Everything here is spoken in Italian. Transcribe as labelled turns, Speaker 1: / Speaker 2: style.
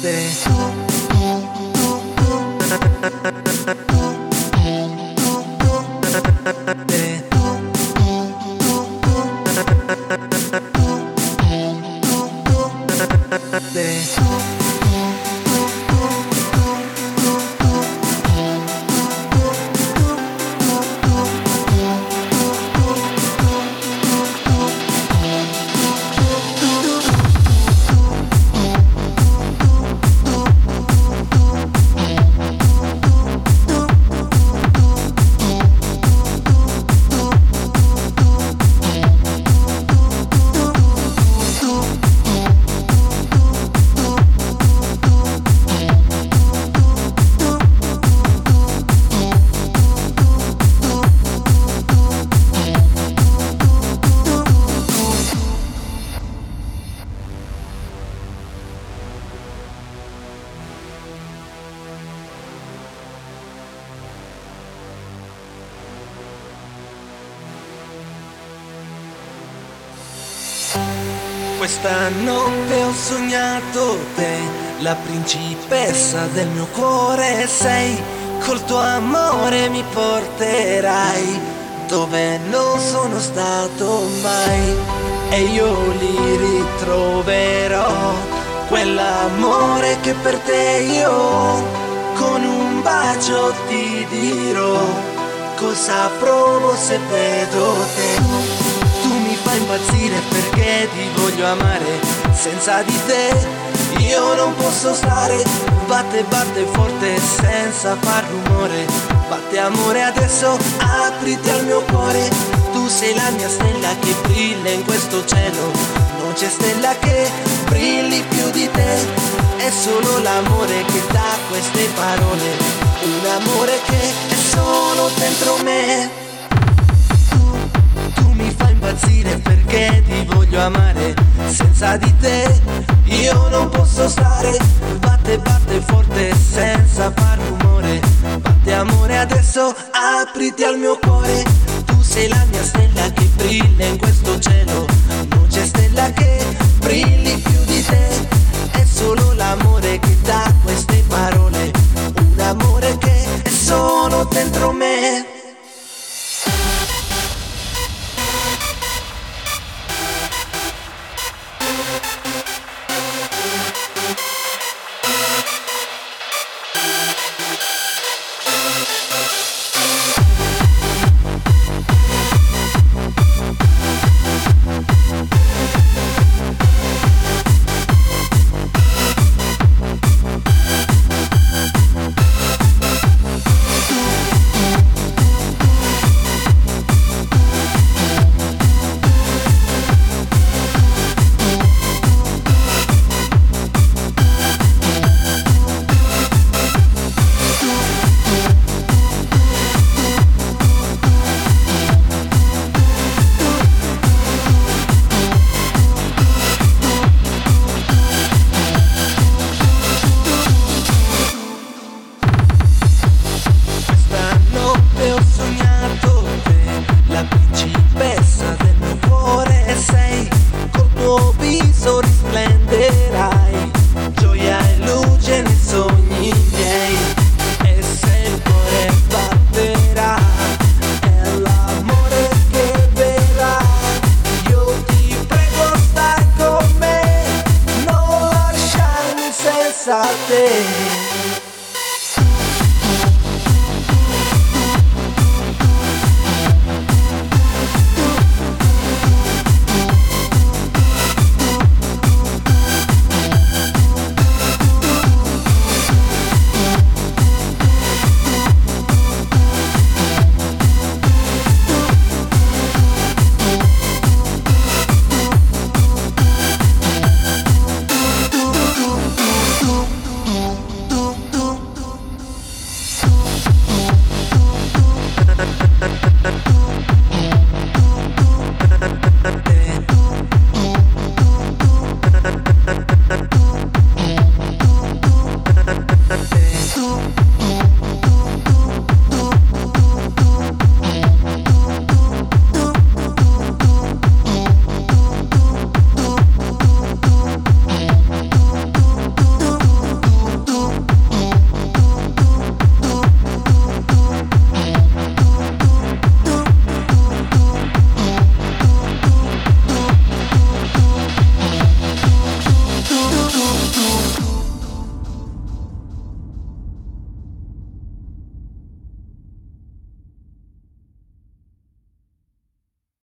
Speaker 1: Questa notte ho sognato te, la principessa del mio cuore sei, col tuo amore mi porterai dove non sono stato mai, e io li ritroverò, quell'amore che per te io ho, con un bacio ti dirò cosa provo se vedo te. Mi fa impazzire perché ti voglio amare, senza di te io non posso stare. Batte, batte forte senza far rumore, batte amore adesso, apriti al mio cuore. Tu sei la mia stella che brilla in questo cielo, non c'è stella che brilli più di te. È solo l'amore che dà queste parole, un amore che è solo dentro me. Mi fa impazzire perché ti voglio amare, senza di te io non posso stare. Batte, batte forte senza far rumore, batte amore adesso, apriti al mio cuore. Tu sei la mia stella che brilla in questo cielo, non c'è stella che brilli più di te. È solo l'amore che dà queste parole, un amore che è solo dentro me. Risplenderai, gioia e luce nei sogni miei, e se il cuore batterà è l'amore che verrà. Io ti prego stai con me, non lasciarmi senza te.